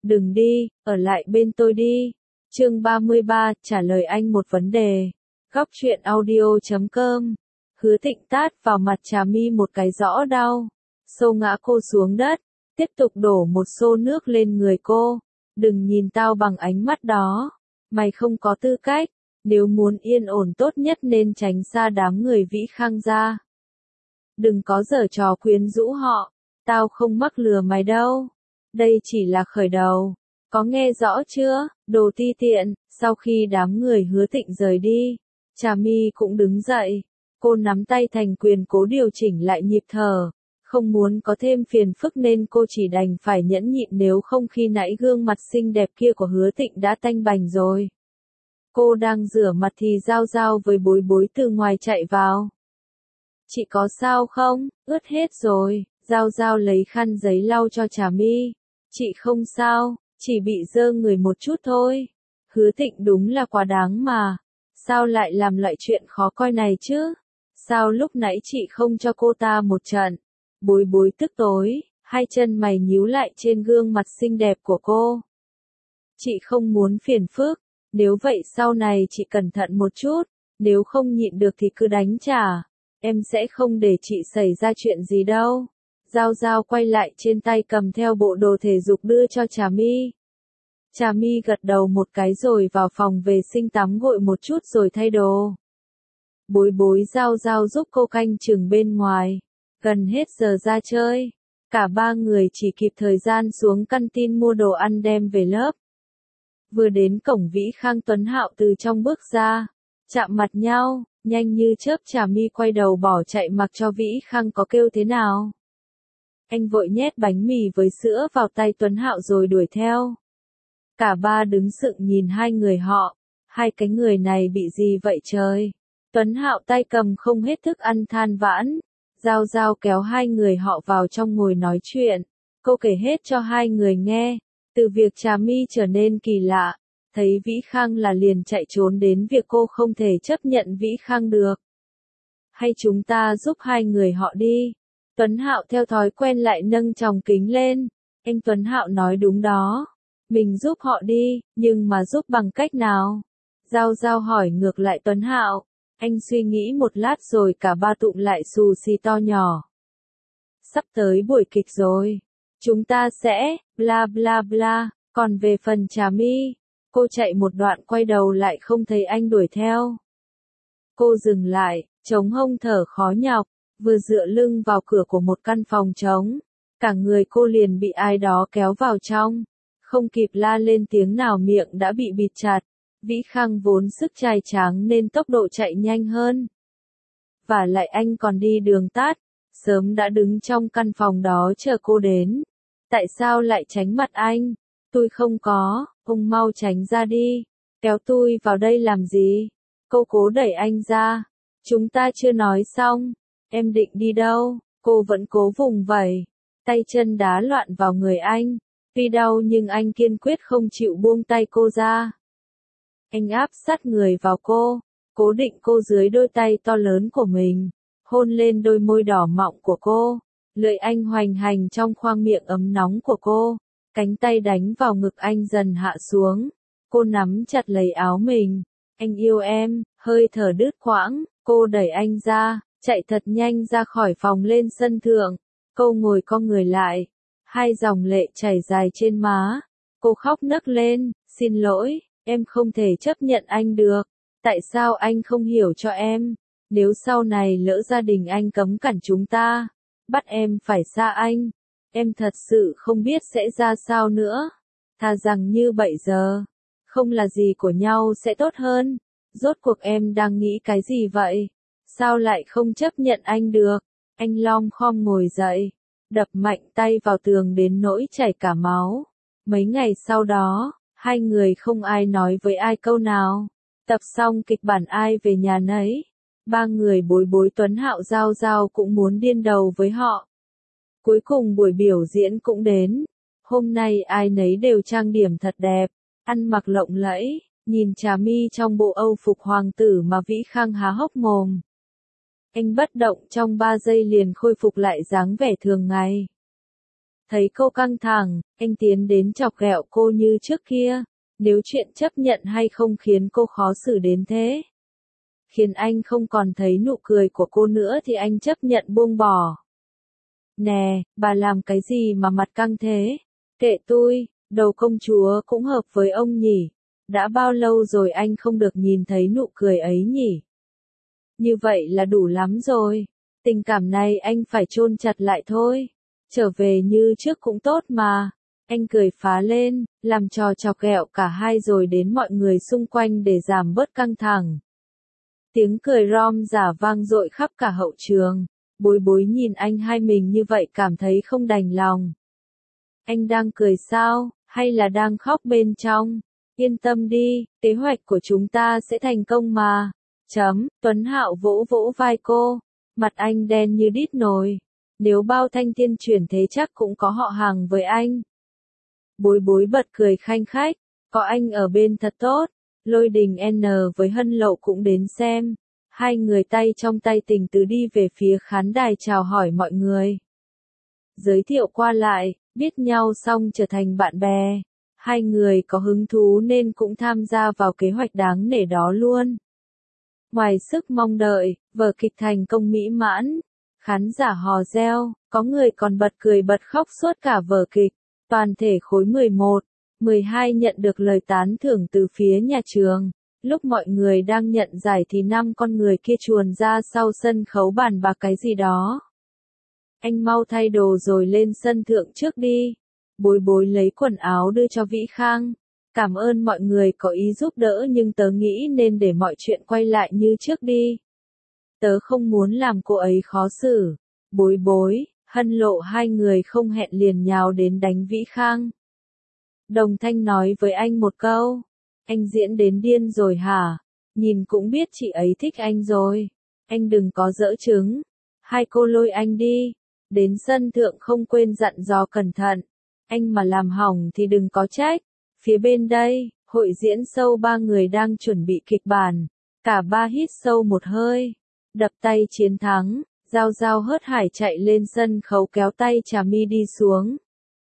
Đừng đi, ở lại bên tôi đi. Chương 33, trả lời anh một vấn đề. Góc truyện audio.com. Hứa Thịnh tát vào mặt Trà My một cái rõ đau. Xô ngã cô xuống đất, tiếp tục đổ một xô nước lên người cô. Đừng nhìn tao bằng ánh mắt đó. Mày không có tư cách. Nếu muốn yên ổn tốt nhất nên tránh xa đám người Vĩ Khang ra. Đừng có giở trò quyến rũ họ. Tao không mắc lừa mày đâu. Đây chỉ là khởi đầu. Có nghe rõ chưa, đồ ti tiện? Sau khi đám người Hứa Thịnh rời đi, Trà My cũng đứng dậy. Cô nắm tay thành quyền cố điều chỉnh lại nhịp thở. Không muốn có thêm phiền phức nên cô chỉ đành phải nhẫn nhịn, nếu không khi nãy gương mặt xinh đẹp kia của Hứa Thịnh đã tanh bành rồi. Cô đang rửa mặt thì Giao Giao với Bối Bối từ ngoài chạy vào. Chị có sao không? Ướt hết rồi. Giao Giao lấy khăn giấy lau cho Trà My. Chị không sao, chỉ bị dơ người một chút thôi. Hứa Thịnh đúng là quá đáng mà. Sao lại làm loại chuyện khó coi này chứ? Sao lúc nãy chị không cho cô ta một trận? Bối Bối tức tối, hai chân mày nhíu lại trên gương mặt xinh đẹp của cô. Chị không muốn phiền phức, nếu vậy sau này chị cẩn thận một chút, nếu không nhịn được thì cứ đánh trả. Em sẽ không để chị xảy ra chuyện gì đâu. Giao Giao quay lại trên tay cầm theo bộ đồ thể dục đưa cho Trà My. Trà My gật đầu một cái rồi vào phòng vệ sinh tắm gội một chút rồi thay đồ. Bối Bối Giao Giao giúp cô canh chừng bên ngoài. Gần hết giờ ra chơi, cả ba người chỉ kịp thời gian xuống canteen mua đồ ăn đem về lớp. Vừa đến cổng, Vĩ Khang Tuấn Hạo từ trong bước ra, chạm mặt nhau, nhanh như chớp Trà My quay đầu bỏ chạy mặc cho Vĩ Khang có kêu thế nào. Anh vội nhét bánh mì với sữa vào tay Tuấn Hạo rồi đuổi theo. Cả ba đứng sững nhìn hai người họ, hai cái người này bị gì vậy trời? Tuấn Hạo tay cầm không hết thức ăn than vãn. Giao Giao kéo hai người họ vào trong ngồi nói chuyện. Cô kể hết cho hai người nghe, từ việc Trà My trở nên kỳ lạ, thấy Vĩ Khang là liền chạy trốn đến việc cô không thể chấp nhận Vĩ Khang được. Hay chúng ta giúp hai người họ đi. Tuấn Hạo theo thói quen lại nâng tròng kính lên. Anh Tuấn Hạo nói đúng đó. Mình giúp họ đi, nhưng mà giúp bằng cách nào? Giao Giao hỏi ngược lại Tuấn Hạo. Anh suy nghĩ một lát rồi cả ba tụm lại xù xì to nhỏ. Sắp tới buổi kịch rồi. Chúng ta sẽ, bla bla bla. Còn về phần Trà My, cô chạy một đoạn quay đầu lại không thấy anh đuổi theo. Cô dừng lại, chống hông thở khó nhọc, vừa dựa lưng vào cửa của một căn phòng trống. Cả người cô liền bị ai đó kéo vào trong. Không kịp la lên tiếng nào miệng đã bị bịt chặt. Vĩ Khang vốn sức trai tráng nên tốc độ chạy nhanh hơn. Và lại anh còn đi đường tắt, sớm đã đứng trong căn phòng đó chờ cô đến. Tại sao lại tránh mặt anh? Tôi không có, ông mau tránh ra đi. Kéo tôi vào đây làm gì? Cô cố đẩy anh ra. Chúng ta chưa nói xong. Em định đi đâu? Cô vẫn cố vùng vẫy. Tay chân đá loạn vào người anh. Tuy đau nhưng anh kiên quyết không chịu buông tay cô ra. Anh áp sát người vào cô, cố định cô dưới đôi tay to lớn của mình, hôn lên đôi môi đỏ mọng của cô, lưỡi anh hoành hành trong khoang miệng ấm nóng của cô, cánh tay đánh vào ngực anh dần hạ xuống, cô nắm chặt lấy áo mình, anh yêu em, hơi thở đứt quãng, cô đẩy anh ra, chạy thật nhanh ra khỏi phòng lên sân thượng, cô ngồi cong người lại, hai dòng lệ chảy dài trên má, cô khóc nấc lên, xin lỗi. Em không thể chấp nhận anh được. Tại sao anh không hiểu cho em? Nếu sau này lỡ gia đình anh cấm cản chúng ta, bắt em phải xa anh, em thật sự không biết sẽ ra sao nữa. Thà rằng như bây giờ, không là gì của nhau sẽ tốt hơn. Rốt cuộc em đang nghĩ cái gì vậy? Sao lại không chấp nhận anh được? Anh lom khom ngồi dậy, đập mạnh tay vào tường đến nỗi chảy cả máu. Mấy ngày sau đó, hai người không ai nói với ai câu nào. Tập xong kịch bản ai về nhà nấy. Ba người Bối Bối Tuấn Hạo Giao Giao cũng muốn điên đầu với họ. Cuối cùng buổi biểu diễn cũng đến. Hôm nay ai nấy đều trang điểm thật đẹp, ăn mặc lộng lẫy, nhìn Trà My trong bộ âu phục hoàng tử mà Vĩ Khang há hốc mồm. Anh bất động trong 3 giây liền khôi phục lại dáng vẻ thường ngày. Thấy cô căng thẳng, anh tiến đến chọc ghẹo cô như trước kia. Nếu chuyện chấp nhận hay không khiến cô khó xử đến thế, khiến anh không còn thấy nụ cười của cô nữa thì anh chấp nhận buông bỏ. Nè, bà làm cái gì mà mặt căng thế? Kệ tôi, đầu công chúa cũng hợp với ông nhỉ. Đã bao lâu rồi anh không được nhìn thấy nụ cười ấy nhỉ? Như vậy là đủ lắm rồi. Tình cảm này anh phải chôn chặt lại thôi. Trở về như trước cũng tốt mà. Anh cười phá lên, làm trò chọc ghẹo cả hai rồi đến mọi người xung quanh để giảm bớt căng thẳng. Tiếng cười rom rả vang dội khắp cả hậu trường. Bối bối nhìn anh hai mình như vậy cảm thấy không đành lòng. Anh đang cười sao, hay là đang khóc bên trong? Yên tâm đi, kế hoạch của chúng ta sẽ thành công mà. Tuấn Hạo vỗ vỗ vai cô. Mặt anh đen như đít nồi. Nếu bao thanh thiên chuyển thế chắc cũng có họ hàng với anh. Bối bối bật cười khanh khách. Có anh ở bên thật tốt. Lôi Đình N với Hân Lậu cũng đến xem. Hai người tay trong tay tình tứ đi về phía khán đài chào hỏi mọi người. Giới thiệu qua lại, biết nhau xong trở thành bạn bè. Hai người có hứng thú nên cũng tham gia vào kế hoạch đáng nể đó luôn. Ngoài sức mong đợi, vở kịch thành công mỹ mãn. Khán giả hò reo, có người còn bật cười bật khóc suốt cả vở kịch. Toàn thể khối 11, 12 nhận được lời tán thưởng từ phía nhà trường. Lúc mọi người đang nhận giải thì 5 con người kia chuồn ra sau sân khấu bàn bạc cái gì đó. Anh mau thay đồ rồi lên sân thượng trước đi. Bối bối lấy quần áo đưa cho Vĩ Khang. Cảm ơn mọi người có ý giúp đỡ nhưng tớ nghĩ nên để mọi chuyện quay lại như trước đi. Tớ không muốn làm cô ấy khó xử. Bối bối, Hân Lộ hai người không hẹn liền nhào đến đánh Vĩ Khang. Đồng Thanh nói với anh một câu. Anh diễn đến điên rồi hả? Nhìn cũng biết chị ấy thích anh rồi. Anh đừng có giỡn trứng. Hai cô lôi anh đi. Đến sân thượng không quên dặn dò cẩn thận. Anh mà làm hỏng thì đừng có trách. Phía bên đây, hội diễn show ba người đang chuẩn bị kịch bản. Cả ba hít sâu một hơi. Đập tay chiến thắng. Giao Giao hớt hải chạy lên sân khấu kéo tay Trà My đi xuống.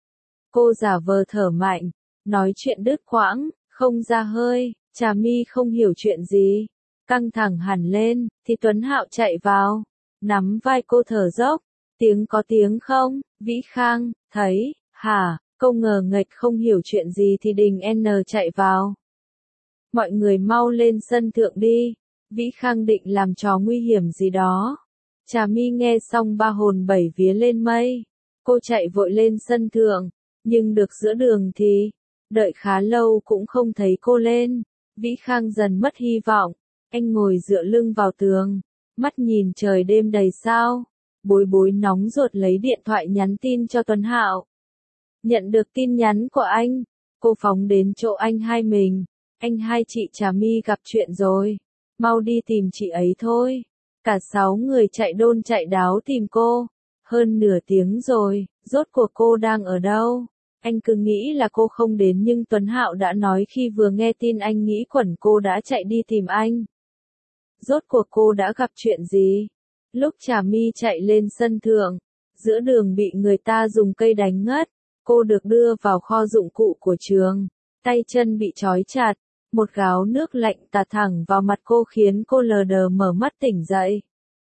Cô giả vờ thở mạnh. Nói chuyện đứt quãng, không ra hơi. Trà My không hiểu chuyện gì. Căng thẳng hẳn lên, thì Tuấn Hạo chạy vào. Nắm vai cô thở dốc. Tiếng có tiếng không? Vĩ Khang, thấy, hả? Câu ngờ nghệch không hiểu chuyện gì thì Đình N chạy vào. Mọi người mau lên sân thượng đi. Vĩ Khang định làm trò nguy hiểm gì đó. Trà My nghe xong ba hồn bảy vía lên mây. Cô chạy vội lên sân thượng. Nhưng được giữa đường thì, đợi khá lâu cũng không thấy cô lên. Vĩ Khang dần mất hy vọng. Anh ngồi dựa lưng vào tường. Mắt nhìn trời đêm đầy sao. Bối bối nóng ruột lấy điện thoại nhắn tin cho Tuấn Hạo. Nhận được tin nhắn của anh, cô phóng đến chỗ anh hai mình. Anh hai chị Trà My gặp chuyện rồi. Mau đi tìm chị ấy thôi. Cả 6 người chạy đôn chạy đáo tìm cô. Hơn nửa tiếng rồi, rốt cuộc cô đang ở đâu? Anh cứ nghĩ là cô không đến nhưng Tuấn Hạo đã nói khi vừa nghe tin anh nghĩ quẩn cô đã chạy đi tìm anh. Rốt cuộc cô đã gặp chuyện gì? Lúc Trà My chạy lên sân thượng, giữa đường bị người ta dùng cây đánh ngất. Cô được đưa vào kho dụng cụ của trường. Tay chân bị trói chặt. Một gáo nước lạnh tạt thẳng vào mặt cô khiến cô lờ đờ mở mắt tỉnh dậy.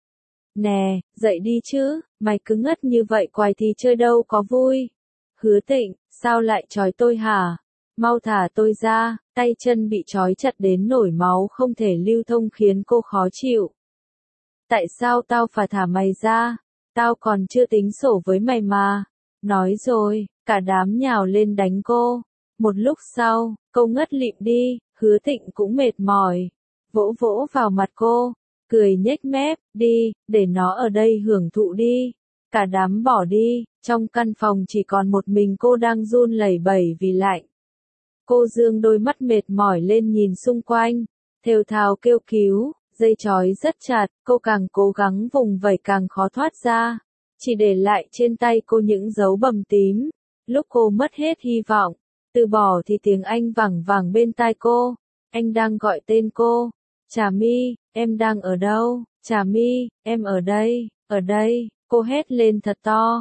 Nè, dậy đi chứ, mày cứ ngất như vậy quài thì chơi đâu có vui. Hứa Tịnh, sao lại trói tôi hả? Mau thả tôi ra, tay chân bị trói chặt đến nổi máu không thể lưu thông khiến cô khó chịu. Tại sao tao phải thả mày ra? Tao còn chưa tính sổ với mày mà. Nói rồi, cả đám nhào lên đánh cô. Một lúc sau, cô ngất lịm đi, Hứa Thịnh cũng mệt mỏi. Vỗ vỗ vào mặt cô, cười nhếch mép, đi, để nó ở đây hưởng thụ đi. Cả đám bỏ đi, trong căn phòng chỉ còn một mình cô đang run lẩy bẩy vì lạnh. Cô dương đôi mắt mệt mỏi lên nhìn xung quanh, thều thào kêu cứu, dây trói rất chặt, cô càng cố gắng vùng vẫy càng khó thoát ra. Chỉ để lại trên tay cô những dấu bầm tím. Lúc cô mất hết hy vọng, từ bỏ thì tiếng Anh vẳng vẳng bên tai cô. Anh đang gọi tên cô. Trà My, em đang ở đâu? Trà My, em ở đây, cô hét lên thật to.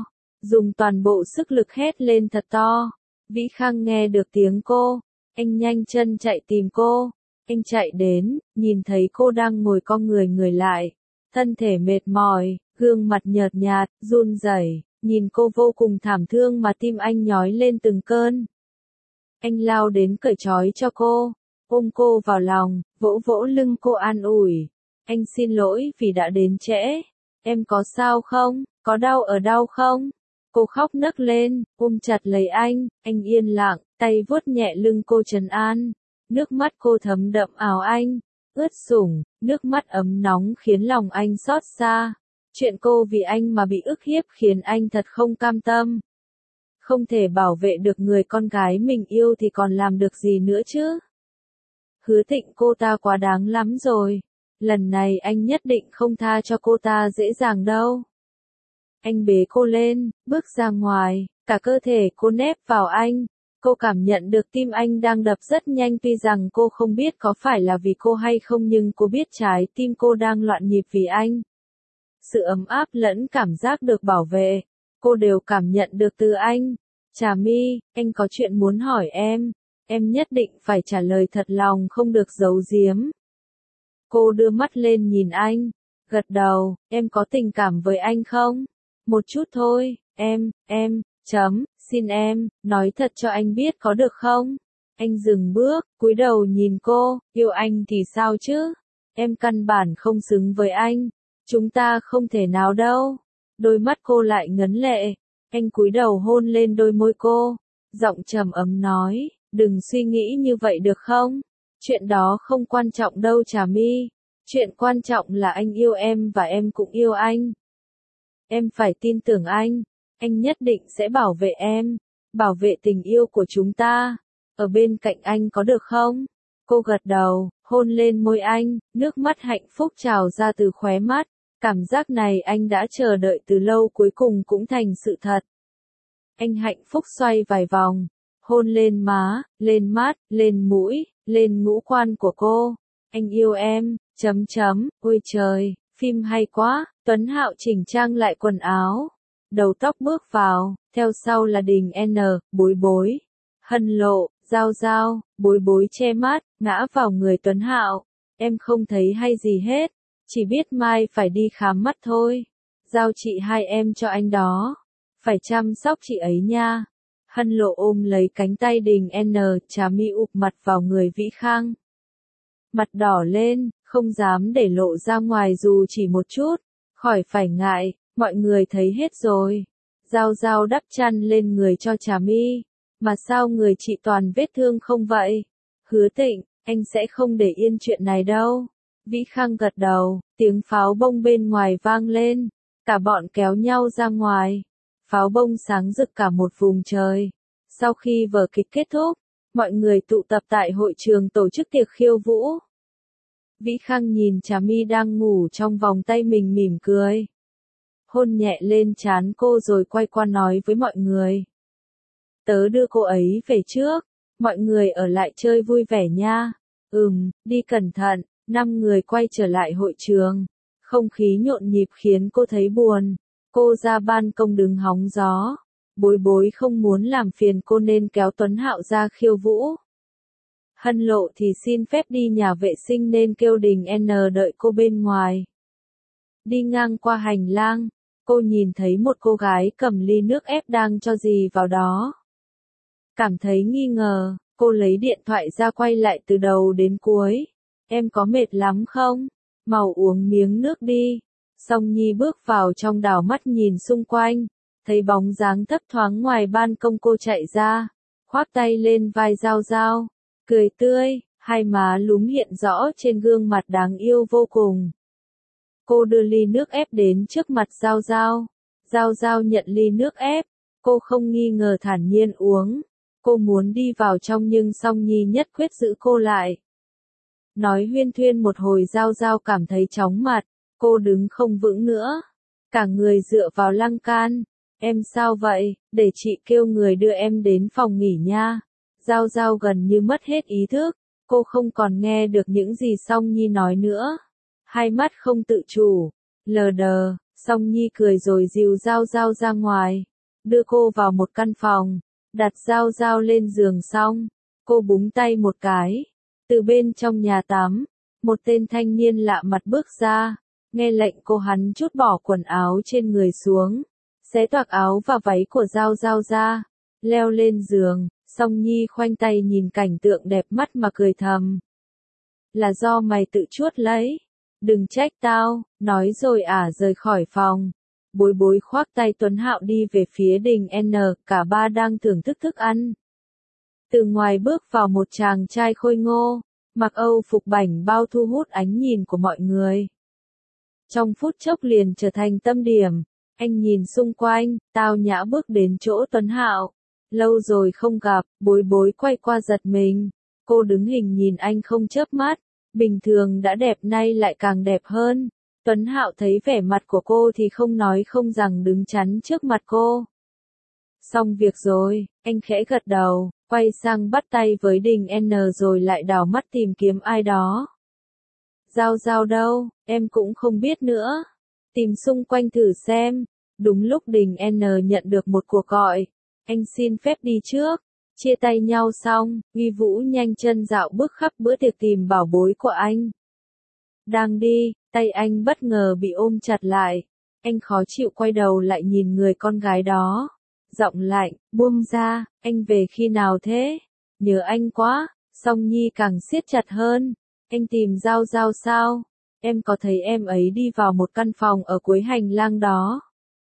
dùng toàn bộ sức lực hét lên thật to. Vĩ Khang nghe được tiếng cô, anh nhanh chân chạy tìm cô. Anh chạy đến, nhìn thấy cô đang ngồi cong người lại, thân thể mệt mỏi, gương mặt nhợt nhạt, run rẩy, nhìn cô vô cùng thảm thương mà tim anh nhói lên từng cơn. Anh lao đến cởi trói cho cô, ôm cô vào lòng, vỗ vỗ lưng cô an ủi. Anh xin lỗi vì đã đến trễ. Em có sao không? Có đau ở đâu không? Cô khóc nấc lên, ôm chặt lấy anh yên lặng, tay vuốt nhẹ lưng cô trấn an. Nước mắt cô thấm đậm áo anh, ướt sũng, nước mắt ấm nóng khiến lòng anh xót xa. Chuyện cô vì anh mà bị ức hiếp khiến anh thật không cam tâm. Không thể bảo vệ được người con gái mình yêu thì còn làm được gì nữa chứ? Hứa Thịnh cô ta quá đáng lắm rồi. Lần này anh nhất định không tha cho cô ta dễ dàng đâu. Anh bế cô lên, bước ra ngoài, cả cơ thể cô nép vào anh. Cô cảm nhận được tim anh đang đập rất nhanh tuy rằng cô không biết có phải là vì cô hay không nhưng cô biết trái tim cô đang loạn nhịp vì anh. Sự ấm áp lẫn cảm giác được bảo vệ, cô đều cảm nhận được từ anh. Trà My, anh có chuyện muốn hỏi em nhất định phải trả lời thật lòng không được giấu giếm. Cô đưa mắt lên nhìn anh, gật đầu, em có tình cảm với anh không? Một chút thôi, xin em, nói thật cho anh biết có được không? Anh dừng bước, cúi đầu nhìn cô, yêu anh thì sao chứ? Em căn bản không xứng với anh, chúng ta không thể nào đâu. Đôi mắt cô lại ngấn lệ, anh cúi đầu hôn lên đôi môi cô, giọng trầm ấm nói, đừng suy nghĩ như vậy được không? Chuyện đó không quan trọng đâu Trà My, chuyện quan trọng là anh yêu em và em cũng yêu anh. Em phải tin tưởng anh nhất định sẽ bảo vệ em, bảo vệ tình yêu của chúng ta, ở bên cạnh anh có được không? Cô gật đầu, hôn lên môi anh, nước mắt hạnh phúc trào ra từ khóe mắt, cảm giác này anh đã chờ đợi từ lâu cuối cùng cũng thành sự thật. Anh hạnh phúc xoay vài vòng, hôn lên má, lên mắt, lên mũi, lên ngũ quan của cô. Anh yêu em, ôi trời, phim hay quá. Tuấn Hạo chỉnh trang lại quần áo, đầu tóc bước vào, theo sau là Đình N, Bối Bối, Hân Lộ, Giao Giao, Bối Bối che mắt, ngã vào người Tuấn Hạo. Em không thấy hay gì hết, chỉ biết mai phải đi khám mắt thôi. Giao chị hai em cho anh đó, phải chăm sóc chị ấy nha. Hân Lộ ôm lấy cánh tay Đình N, Trà My ụp mặt vào người Vĩ Khang. Mặt đỏ lên, không dám để lộ ra ngoài dù chỉ một chút. Khỏi phải ngại, mọi người thấy hết rồi. Giao Giao đắp chăn lên người cho Trà My. Mà sao người chị toàn vết thương không vậy? Hứa Thịnh, anh sẽ không để yên chuyện này đâu. Vĩ Khang gật đầu, tiếng pháo bông bên ngoài vang lên. Cả bọn kéo nhau ra ngoài. Pháo bông sáng rực cả một vùng trời. Sau khi vở kịch kết thúc, mọi người tụ tập tại hội trường tổ chức tiệc khiêu vũ. Vĩ Khang nhìn Trà My đang ngủ trong vòng tay mình mỉm cười. Hôn nhẹ lên trán cô rồi quay qua nói với mọi người. Tớ đưa cô ấy về trước, mọi người ở lại chơi vui vẻ nha. Đi cẩn thận. 5 người quay trở lại hội trường. Không khí nhộn nhịp khiến cô thấy buồn. Cô ra ban công đứng hóng gió. Bối Bối không muốn làm phiền cô nên kéo Tuấn Hạo ra khiêu vũ. Hân Lộ thì xin phép đi nhà vệ sinh nên kêu Đình N đợi cô bên ngoài. Đi ngang qua hành lang, cô nhìn thấy một cô gái cầm ly nước ép đang cho gì vào đó. Cảm thấy nghi ngờ, cô lấy điện thoại ra quay lại từ đầu đến cuối. Em có mệt lắm không? Mau uống miếng nước đi. Song Nhi bước vào trong đảo mắt nhìn xung quanh, thấy bóng dáng thấp thoáng ngoài ban công cô chạy ra, khoác tay lên vai Giao Giao, cười tươi, hai má lúm hiện rõ trên gương mặt đáng yêu vô cùng. Cô đưa ly nước ép đến trước mặt Giao Giao. Giao Giao nhận ly nước ép, cô không nghi ngờ thản nhiên uống. Cô muốn đi vào trong nhưng Song Nhi nhất quyết giữ cô lại. Nói huyên thuyên một hồi Giao Giao cảm thấy chóng mặt, cô đứng không vững nữa. Cả người dựa vào lăng can. Em sao vậy, để chị kêu người đưa em đến phòng nghỉ nha. Giao Giao gần như mất hết ý thức, cô không còn nghe được những gì Song Nhi nói nữa. Hai mắt không tự chủ, lờ đờ, Song Nhi cười rồi dìu Giao Giao ra ngoài. đưa cô vào một căn phòng, đặt Giao Giao lên giường xong, cô búng tay một cái. Từ bên trong nhà tắm, một tên thanh niên lạ mặt bước ra, nghe lệnh cô hắn trút bỏ quần áo trên người xuống, xé toạc áo và váy của Giao Giao ra, leo lên giường. Song Nhi khoanh tay nhìn cảnh tượng đẹp mắt mà cười thầm. Là do mày tự chuốt lấy. Đừng trách tao, nói rồi rời khỏi phòng. Bối Bối khoác tay Tuấn Hạo đi về phía đình N, cả ba đang thưởng thức thức ăn. Từ ngoài bước vào một chàng trai khôi ngô, mặc Âu phục bảnh bao thu hút ánh nhìn của mọi người. Trong phút chốc liền trở thành tâm điểm, anh nhìn xung quanh, tao nhã bước đến chỗ Tuấn Hạo. Lâu rồi không gặp, Bối Bối quay qua giật mình. Cô đứng hình nhìn anh không chớp mắt, bình thường đã đẹp nay lại càng đẹp hơn. Tuấn Hạo thấy vẻ mặt của cô thì không nói không rằng đứng chắn trước mặt cô. Xong việc rồi, anh khẽ gật đầu, quay sang bắt tay với đình N rồi lại đảo mắt tìm kiếm ai đó. Giao Giao đâu, em cũng không biết nữa. Tìm xung quanh thử xem. Đúng lúc đình N nhận được một cuộc gọi. Anh xin phép đi trước. Chia tay nhau xong, Uy Vũ nhanh chân dạo bước khắp bữa tiệc tìm bảo bối của anh. Đang đi, tay anh bất ngờ bị ôm chặt lại. Anh khó chịu quay đầu lại nhìn người con gái đó. Giọng lạnh, buông ra, anh về khi nào thế? Nhớ anh quá. Song Nhi càng siết chặt hơn. Anh tìm Giao Giao sao? Em có thấy em ấy đi vào một căn phòng ở cuối hành lang đó.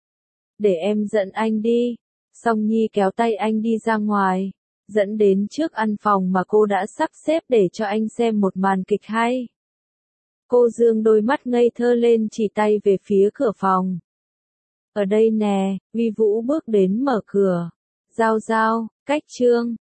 Để em dẫn anh đi. Song Nhi kéo tay anh đi ra ngoài, dẫn đến trước căn phòng mà cô đã sắp xếp để cho anh xem một màn kịch hay. Cô dương đôi mắt ngây thơ lên chỉ tay về phía cửa phòng. Ở đây nè, Uy Vũ bước đến mở cửa. Giao Giao, cách Trương.